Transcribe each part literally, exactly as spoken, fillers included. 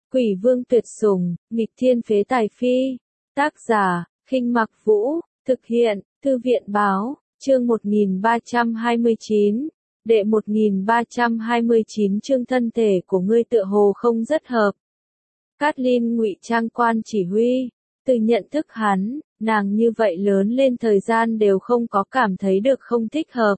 Quỷ vương tuyệt sủng, nghịch thiên phế tài phi. Tác giả, Khinh Mặc Vũ, thực hiện, Thư viện báo, chương một nghìn ba trăm hai mươi chín, đệ một nghìn ba trăm hai mươi chín chương thân thể của ngươi tựa hồ không rất hợp. Cát Linh ngụy trang quan chỉ huy, từ nhận thức hắn, nàng như vậy lớn lên thời gian đều không có cảm thấy được không thích hợp.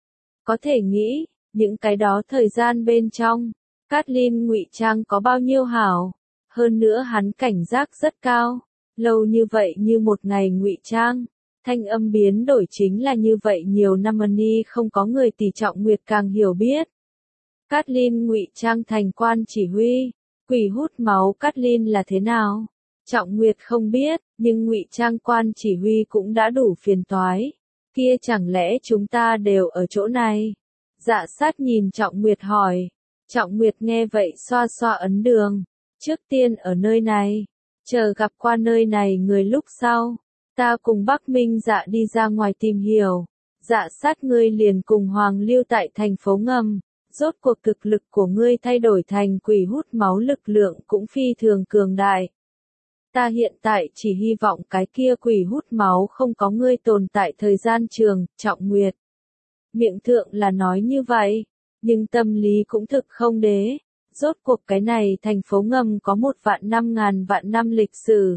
Có thể nghĩ, những cái đó thời gian bên trong, Cát Linh ngụy trang có bao nhiêu hảo, hơn nữa hắn cảnh giác rất cao, lâu như vậy như một ngày ngụy trang, thanh âm biến đổi chính là như vậy nhiều năm ni không có người tỷ Trọng Nguyệt càng hiểu biết. Cát Linh ngụy trang thành quan chỉ huy, quỷ hút máu Cát Linh là thế nào? Trọng Nguyệt không biết, nhưng ngụy trang quan chỉ huy cũng đã đủ phiền toái. Kia chẳng lẽ chúng ta đều ở chỗ này? Dạ sát nhìn Trọng Nguyệt hỏi. Trọng Nguyệt nghe vậy xoa xoa ấn đường. Trước tiên ở nơi này, chờ gặp qua nơi này người lúc sau, ta cùng Bắc Minh Dạ đi ra ngoài tìm hiểu. Dạ sát ngươi liền cùng Hoàng lưu tại thành phố ngầm. Rốt cuộc thực lực của ngươi thay đổi thành quỷ hút máu lực lượng cũng phi thường cường đại. Ta hiện tại chỉ hy vọng cái kia quỷ hút máu không có ngươi tồn tại thời gian trường, Trọng Nguyệt. Miệng thượng là nói như vậy, nhưng tâm lý cũng thực không đế. Rốt cuộc cái này thành phố ngầm có một vạn năm ngàn vạn năm lịch sử.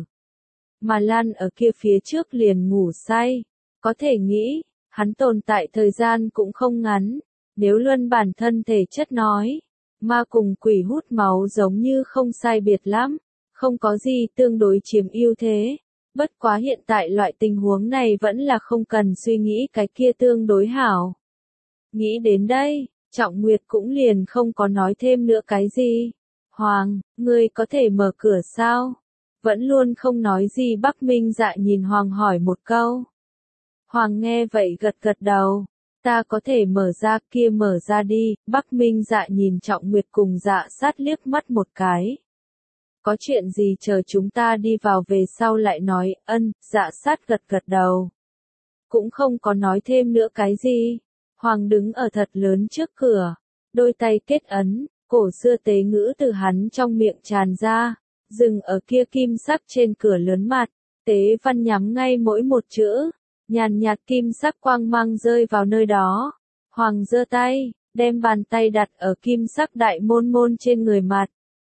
Mà Lan ở kia phía trước liền ngủ say. Có thể nghĩ, hắn tồn tại thời gian cũng không ngắn. Nếu luân bản thân thể chất nói, ma cùng quỷ hút máu giống như không sai biệt lắm. Không có gì tương đối chiếm ưu thế. Bất quá hiện tại loại tình huống này vẫn là không cần suy nghĩ cái kia tương đối hảo. Nghĩ đến đây, Trọng Nguyệt cũng liền không có nói thêm nữa cái gì. Hoàng, ngươi có thể mở cửa sao? Vẫn luôn không nói gì Bắc Minh Dạ nhìn Hoàng hỏi một câu. Hoàng nghe vậy gật gật đầu. Ta có thể mở ra, kia mở ra đi. Bắc Minh Dạ nhìn Trọng Nguyệt cùng Dạ sát liếc mắt một cái. Có chuyện gì chờ chúng ta đi vào về sau lại nói, ân, Dạ sát gật gật đầu. Cũng không có nói thêm nữa cái gì. Hoàng đứng ở thật lớn trước cửa, đôi tay kết ấn, cổ xưa tế ngữ từ hắn trong miệng tràn ra, dừng ở kia kim sắc trên cửa lớn mặt, tế văn nhắm ngay mỗi một chữ, nhàn nhạt kim sắc quang mang rơi vào nơi đó. Hoàng giơ tay, đem bàn tay đặt ở kim sắc đại môn môn trên người mặt.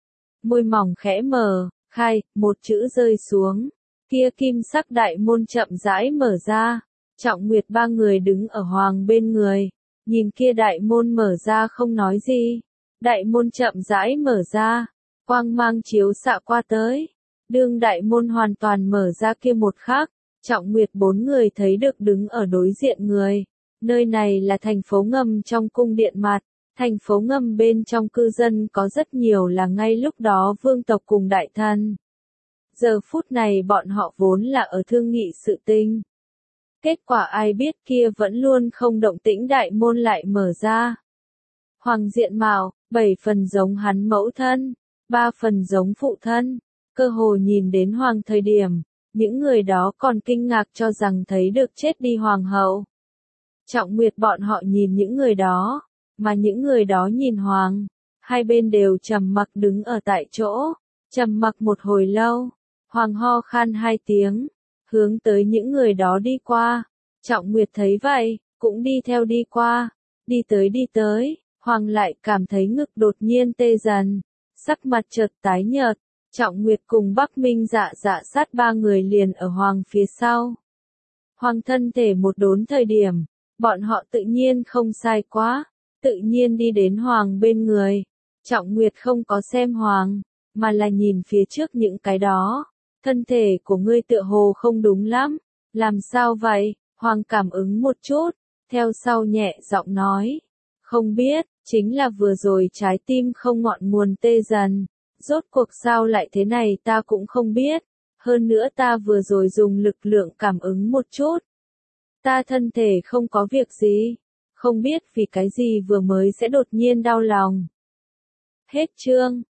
Môi mỏng khẽ mở, khai, một chữ rơi xuống, kia kim sắc đại môn chậm rãi mở ra. Trọng Nguyệt ba người đứng ở Hoàng bên người, nhìn kia đại môn mở ra không nói gì. Đại môn chậm rãi mở ra, quang mang chiếu xạ qua tới. Đương đại môn hoàn toàn mở ra kia một khắc, Trọng Nguyệt bốn người thấy được đứng ở đối diện người. Nơi này là thành phố ngầm trong cung điện mặt. Thành phố ngầm bên trong cư dân có rất nhiều là ngay lúc đó vương tộc cùng đại thần. Giờ phút này bọn họ vốn là ở thương nghị sự tình. Kết quả ai biết kia vẫn luôn không động tĩnh đại môn lại mở ra. Hoàng diện mạo, bảy phần giống hắn mẫu thân, ba phần giống phụ thân. Cơ hồ nhìn đến Hoàng thời điểm, những người đó còn kinh ngạc cho rằng thấy được chết đi Hoàng hậu. Trọng Nguyệt bọn họ nhìn những người đó, mà những người đó nhìn Hoàng. Hai bên đều trầm mặc đứng ở tại chỗ, trầm mặc một hồi lâu. Hoàng ho khan hai tiếng, hướng tới những người đó đi qua. Trọng Nguyệt thấy vậy, cũng đi theo đi qua. Đi tới đi tới, Hoàng lại cảm thấy ngực đột nhiên tê dần. Sắc mặt chợt tái nhợt. Trọng Nguyệt cùng Bắc Minh Dạ dạ sát ba người liền ở Hoàng phía sau. Hoàng thân thể một đốn thời điểm, bọn họ tự nhiên không sai quá. Tự nhiên đi đến Hoàng bên người. Trọng Nguyệt không có xem Hoàng, mà là nhìn phía trước những cái đó. Thân thể của ngươi tựa hồ không đúng lắm. Làm sao vậy? Hoàng cảm ứng một chút, theo sau nhẹ giọng nói. Không biết, chính là vừa rồi trái tim không ngọn nguồn tê dần. Rốt cuộc sao lại thế này ta cũng không biết. Hơn nữa ta vừa rồi dùng lực lượng cảm ứng một chút. Ta thân thể không có việc gì. Không biết vì cái gì vừa mới sẽ đột nhiên đau lòng. Hết chương.